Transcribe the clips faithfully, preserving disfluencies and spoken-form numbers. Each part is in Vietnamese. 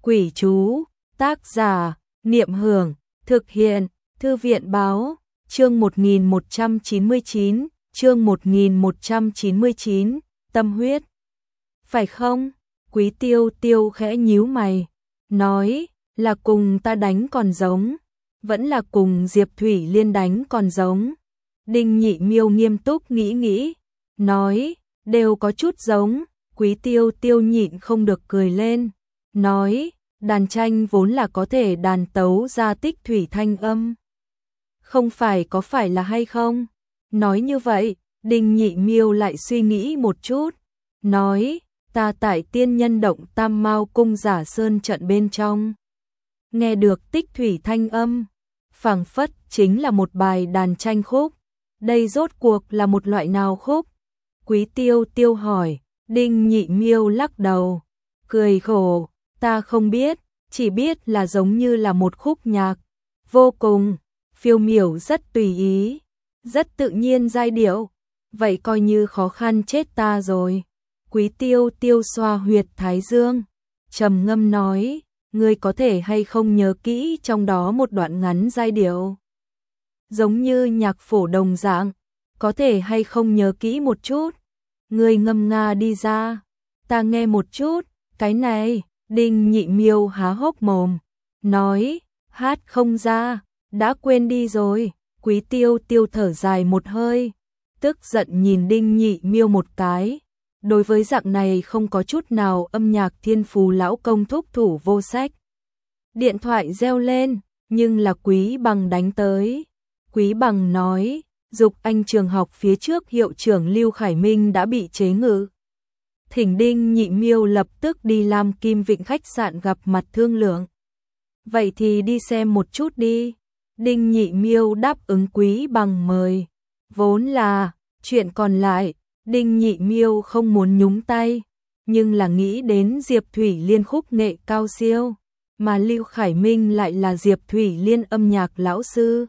Quỷ chú, tác giả, Niệm Hưởng, thực hiện, Thư viện báo, chương một nghìn một trăm chín mươi chín, chương một nghìn một trăm chín mươi chín, tâm huyết. Phải không? Quý Tiêu Tiêu khẽ nhíu mày, nói, là cùng ta đánh còn giống, vẫn là cùng Diệp Thủy Liên đánh còn giống. Đinh Nhị Miêu nghiêm túc nghĩ nghĩ, nói, đều có chút giống. Quý Tiêu Tiêu nhịn không được cười lên, nói, đàn tranh vốn là có thể đàn tấu ra tích thủy thanh âm. Không phải có phải là hay không? Nói như vậy, Đinh Nhị Miêu lại suy nghĩ một chút, nói, ta tại tiên nhân động Tam Mao cung Giả Sơn trận bên trong, nghe được tích thủy thanh âm, phảng phất chính là một bài đàn tranh khúc. Đây rốt cuộc là một loại nào khúc? Quý Tiêu Tiêu hỏi. Đinh Nhị Miêu lắc đầu, cười khổ, ta không biết, chỉ biết là giống như là một khúc nhạc, vô cùng phiêu miểu, rất tùy ý, rất tự nhiên giai điệu, vậy coi như khó khăn chết ta rồi. Quý Tiêu Tiêu xoa huyệt thái dương, trầm ngâm nói, ngươi có thể hay không nhớ kỹ trong đó một đoạn ngắn giai điệu, giống như nhạc phổ đồng dạng, có thể hay không nhớ kỹ một chút? Ngươi ngâm nga đi ra, ta nghe một chút. Cái này, Đinh Nhị Miêu há hốc mồm, nói, hát không ra, đã quên đi rồi. Quý Tiêu Tiêu thở dài một hơi, tức giận nhìn Đinh Nhị Miêu một cái. Đối với dạng này không có chút nào âm nhạc thiên phú lão công thúc thủ vô sách. Điện thoại reo lên, nhưng là Quý Bằng đánh tới. Quý Bằng nói, Dục Anh trường học phía trước hiệu trưởng Lưu Khải Minh đã bị chế ngự. Thỉnh Đinh Nhị Miêu lập tức đi Lam Kim Vịnh khách sạn gặp mặt thương lượng. Vậy thì đi xem một chút đi. Đinh Nhị Miêu đáp ứng Quý Bằng mời. Vốn là, chuyện còn lại, Đinh Nhị Miêu không muốn nhúng tay, nhưng là nghĩ đến Diệp Thủy Liên khúc nghệ cao siêu, mà Lưu Khải Minh lại là Diệp Thủy Liên âm nhạc lão sư.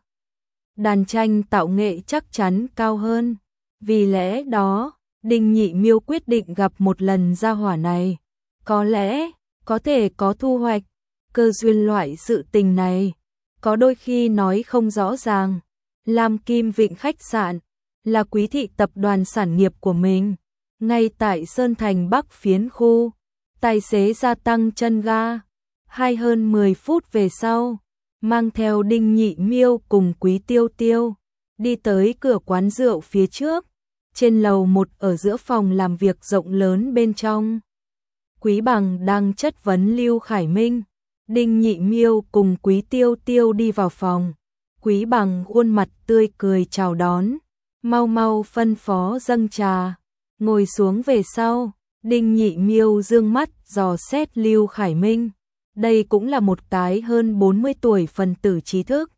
Đàn tranh tạo nghệ chắc chắn cao hơn. Vì lẽ đó, Đinh Nhị Miêu quyết định gặp một lần gia hỏa này. Có lẽ, có thể có thu hoạch. Cơ duyên loại sự tình này, có đôi khi nói không rõ ràng. Lam Kim Vịnh khách sạn, là Quý thị tập đoàn sản nghiệp của mình. Ngay tại Sơn Thành Bắc phiến khu, tài xế gia tăng chân ga. Hai hơn mười phút về sau, mang theo Đinh Nhị Miêu cùng Quý Tiêu Tiêu, đi tới cửa quán rượu phía trước, trên lầu một ở giữa phòng làm việc rộng lớn bên trong. Quý Bằng đang chất vấn Lưu Khải Minh, Đinh Nhị Miêu cùng Quý Tiêu Tiêu đi vào phòng. Quý Bằng khuôn mặt tươi cười chào đón, mau mau phân phó dâng trà, ngồi xuống về sau, Đinh Nhị Miêu dương mắt dò xét Lưu Khải Minh. Đây cũng là một cái hơn bốn mươi tuổi phần tử trí thức.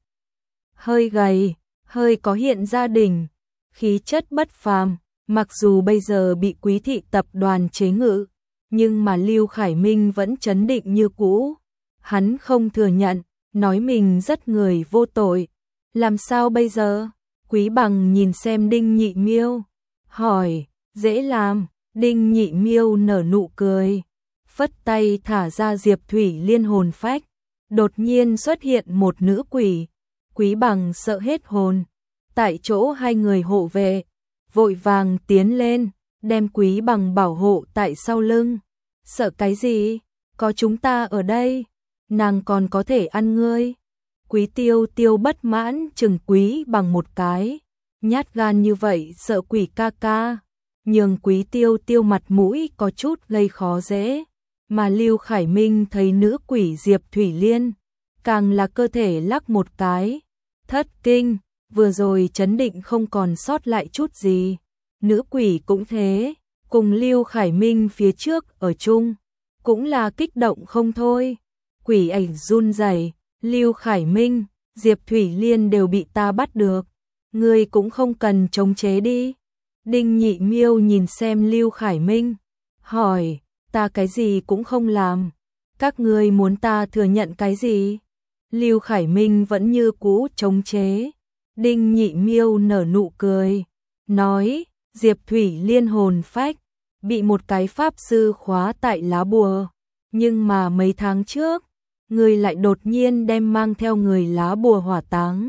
Hơi gầy, hơi có hiện gia đình, khí chất bất phàm, mặc dù bây giờ bị Quý thị tập đoàn chế ngự, nhưng mà Lưu Khải Minh vẫn trấn định như cũ. Hắn không thừa nhận, nói mình rất người vô tội. Làm sao bây giờ? Quý Bằng nhìn xem Đinh Nhị Miêu, hỏi, dễ làm. Đinh Nhị Miêu nở nụ cười, phất tay thả ra Diệp Thủy Liên hồn phách. Đột nhiên xuất hiện một nữ quỷ. Quý Bằng sợ hết hồn. Tại chỗ hai người hộ vệ vội vàng tiến lên, đem Quý Bằng bảo hộ tại sau lưng. Sợ cái gì? Có chúng ta ở đây, nàng còn có thể ăn ngươi. Quý Tiêu Tiêu bất mãn chừng Quý Bằng một cái. Nhát gan như vậy sợ quỷ ca ca, nhường Quý Tiêu Tiêu mặt mũi có chút gây khó dễ. Mà Lưu Khải Minh thấy nữ quỷ Diệp Thủy Liên, càng là cơ thể lắc một cái, thất kinh, vừa rồi chấn định không còn sót lại chút gì. Nữ quỷ cũng thế, cùng Lưu Khải Minh phía trước ở chung, cũng là kích động không thôi. Quỷ ảnh run rẩy, Lưu Khải Minh, Diệp Thủy Liên đều bị ta bắt được, ngươi cũng không cần chống chế đi. Đinh Nhị Miêu nhìn xem Lưu Khải Minh, hỏi, ta cái gì cũng không làm, các ngươi muốn ta thừa nhận cái gì? Lưu Khải Minh vẫn như cũ chống chế. Đinh Nhị Miêu nở nụ cười, nói, Diệp Thủy Liên hồn phách bị một cái pháp sư khóa tại lá bùa, Nhưng mà mấy tháng trước, người lại đột nhiên đem mang theo người lá bùa hỏa táng.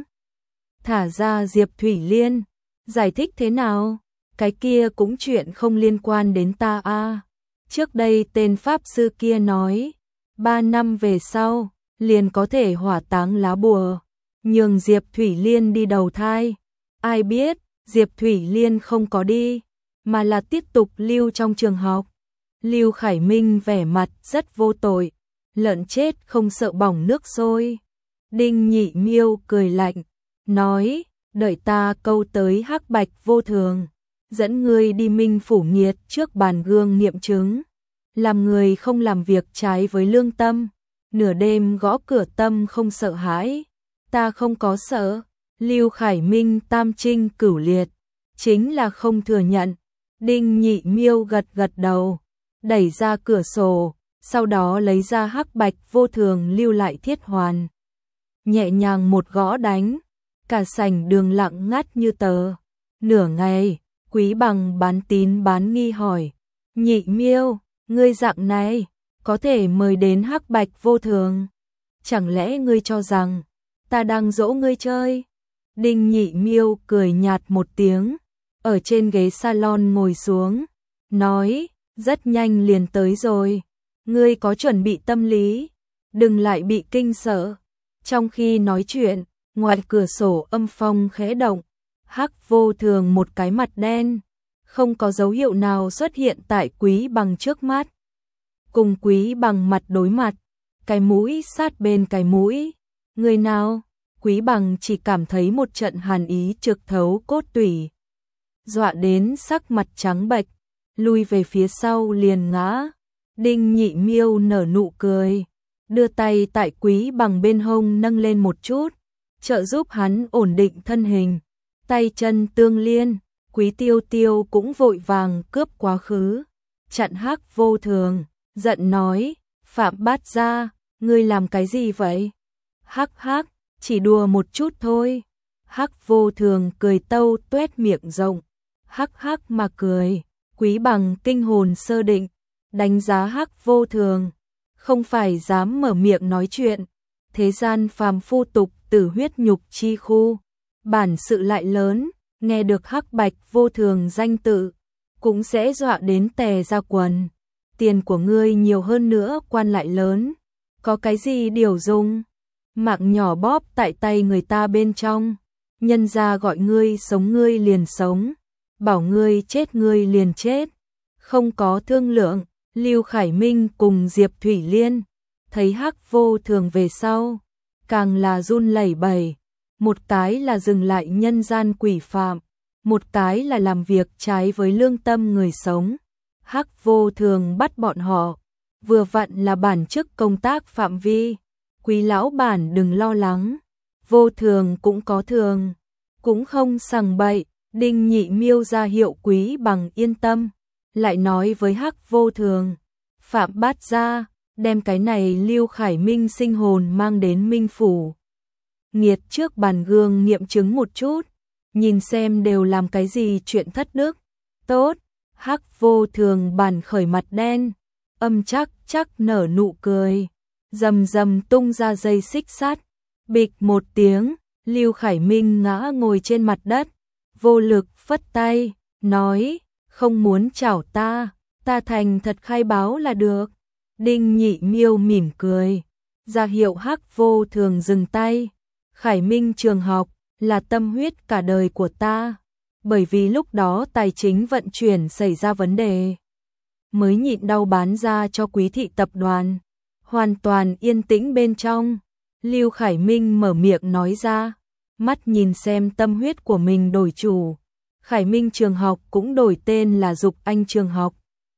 Thả ra Diệp Thủy Liên, giải thích thế nào? Cái kia cũng chuyện không liên quan đến ta a. Trước đây tên pháp sư kia nói, ba năm về sau, liền có thể hỏa táng lá bùa, nhường Diệp Thủy Liên đi đầu thai. Ai biết, Diệp Thủy Liên không có đi, mà là tiếp tục lưu trong trường học. Lưu Khải Minh vẻ mặt rất vô tội, lợn chết không sợ bỏng nước sôi. Đinh Nhị Miêu cười lạnh, nói, đợi ta câu tới hắc bạch vô thường, dẫn ngươi đi minh phủ nghiệt trước bàn gương nghiệm chứng. Làm người không làm việc trái với lương tâm, nửa đêm gõ cửa tâm không sợ hãi. Ta không có sợ. Lưu Khải Minh tam trinh cửu liệt, chính là không thừa nhận. Đinh Nhị Miêu gật gật đầu, đẩy ra cửa sổ, sau đó lấy ra hắc bạch vô thường lưu lại thiết hoàn. Nhẹ nhàng một gõ đánh, cả sảnh đường lặng ngắt như tờ. Nửa ngày, Quý Bằng bán tín bán nghi hỏi, Nhị Miêu, ngươi dạng này, có thể mời đến hắc bạch vô thường. Chẳng lẽ ngươi cho rằng, ta đang dỗ ngươi chơi? Đinh Nhị Miêu cười nhạt một tiếng, ở trên ghế salon ngồi xuống, nói, rất nhanh liền tới rồi, ngươi có chuẩn bị tâm lý, đừng lại bị kinh sợ. Trong khi nói chuyện, ngoài cửa sổ âm phong khẽ động, hắc vô thường một cái mặt đen, không có dấu hiệu nào xuất hiện tại Quý Bằng trước mắt. Cùng Quý Bằng mặt đối mặt, cái mũi sát bên cái mũi, người nào? Quý Bằng chỉ cảm thấy một trận hàn ý trực thấu cốt tủy, dọa đến sắc mặt trắng bệch, lui về phía sau liền ngã. Đinh Nhị Miêu nở nụ cười, đưa tay tại Quý Bằng bên hông nâng lên một chút, trợ giúp hắn ổn định thân hình. Tay chân tương liên, Quý Tiêu Tiêu cũng vội vàng cướp quá khứ, chặn hắc vô thường, giận nói, Phạm Bát Gia, ngươi làm cái gì vậy? Hắc hắc, chỉ đùa một chút thôi. Hắc vô thường cười tâu tuét miệng rộng, hắc hắc mà cười. Quý Bằng kinh hồn sơ định, đánh giá hắc vô thường, không phải dám mở miệng nói chuyện. Thế gian phàm phu tục tử huyết nhục chi khu, bản sự lại lớn, nghe được hắc bạch vô thường danh tự, cũng sẽ dọa đến tè ra quần. Tiền của ngươi nhiều hơn nữa quan lại lớn, có cái gì điều dùng? Mạng nhỏ bóp tại tay người ta bên trong, nhân gia gọi ngươi sống ngươi liền sống, bảo ngươi chết ngươi liền chết, không có thương lượng. Lưu Khải Minh cùng Diệp Thủy Liên thấy hắc vô thường về sau, càng là run lẩy bẩy, một cái là dừng lại nhân gian quỷ phạm, một cái là làm việc trái với lương tâm người sống. Hắc vô thường bắt bọn họ, vừa vặn là bản chức công tác phạm vi. Quý lão bản đừng lo lắng, vô thường cũng có thường, cũng không sằng bậy. Đinh Nhị Miêu ra hiệu Quý Bằng yên tâm, lại nói với hắc vô thường, Phạm Bát Gia, đem cái này Lưu Khải Minh sinh hồn mang đến Minh Phủ Nghiệt trước bàn gương nghiệm chứng một chút, nhìn xem đều làm cái gì chuyện thất đức. Tốt. Hắc vô thường bàn khởi mặt đen, âm chắc chắc nở nụ cười, rầm rầm tung ra dây xích sắt, bịch một tiếng, Lưu Khải Minh ngã ngồi trên mặt đất, vô lực phất tay, nói, không muốn chảo ta, ta thành thật khai báo là được. Đinh Nhị Miêu mỉm cười, ra hiệu hắc vô thường dừng tay. Khải Minh trường học là tâm huyết cả đời của ta, bởi vì lúc đó tài chính vận chuyển xảy ra vấn đề, mới nhịn đau bán ra cho Quý thị tập đoàn. Hoàn toàn yên tĩnh bên trong, Lưu Khải Minh mở miệng nói ra, mắt nhìn xem tâm huyết của mình đổi chủ. Khải Minh trường học cũng đổi tên là Dục Anh trường học.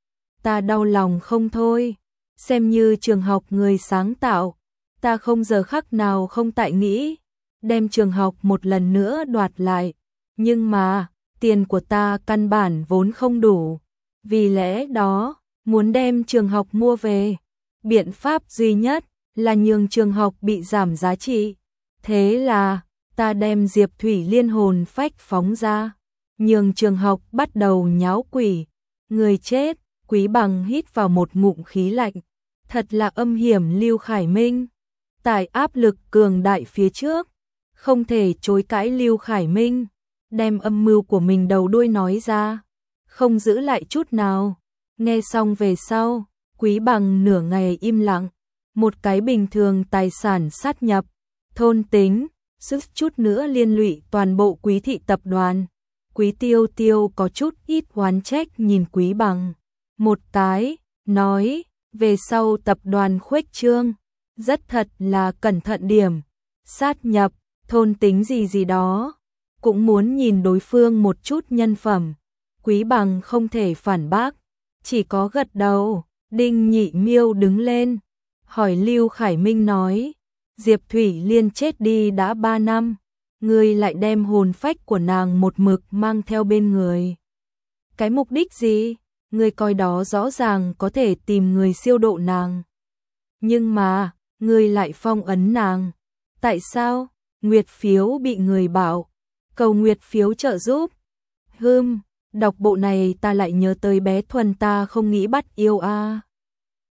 Ta đau lòng không thôi, xem như trường học người sáng tạo, ta không giờ khắc nào không tại nghĩ, đem trường học một lần nữa đoạt lại. Nhưng mà, tiền của ta căn bản vốn không đủ, vì lẽ đó, muốn đem trường học mua về. Biện pháp duy nhất là nhường trường học bị giảm giá trị. Thế là, ta đem Diệp Thủy Liên hồn phách phóng ra, nhường trường học bắt đầu nháo quỷ. Người chết, Quý Bằng hít vào một ngụm khí lạnh, Thật là âm hiểm Lưu Khải Minh. Tại áp lực cường đại phía trước, không thể chối cãi Lưu Khải Minh, đem âm mưu của mình đầu đuôi nói ra, không giữ lại chút nào. Nghe xong về sau, Quý Bằng nửa ngày im lặng, một cái bình thường tài sản sát nhập, thôn tính, sức chút nữa liên lụy toàn bộ Quý thị tập đoàn. Quý Tiêu Tiêu có chút ít oán trách nhìn Quý Bằng một cái, nói, về sau tập đoàn khuếch trương, rất thật là cẩn thận điểm, sát nhập, thôn tính gì gì đó, cũng muốn nhìn đối phương một chút nhân phẩm. Quý Bằng không thể phản bác, chỉ có gật đầu. Đinh Nhị Miêu đứng lên, hỏi Lưu Khải Minh nói, Diệp Thủy Liên chết đi đã ba năm, ngươi lại đem hồn phách của nàng một mực mang theo bên người. Cái mục đích gì? Ngươi coi đó rõ ràng có thể tìm người siêu độ nàng. Nhưng mà, ngươi lại phong ấn nàng. Tại sao? Nguyệt phiếu bị người bảo, cầu Nguyệt phiếu trợ giúp. Hừm, đọc bộ này ta lại nhớ tới bé Thuần ta không nghĩ bắt yêu a. À.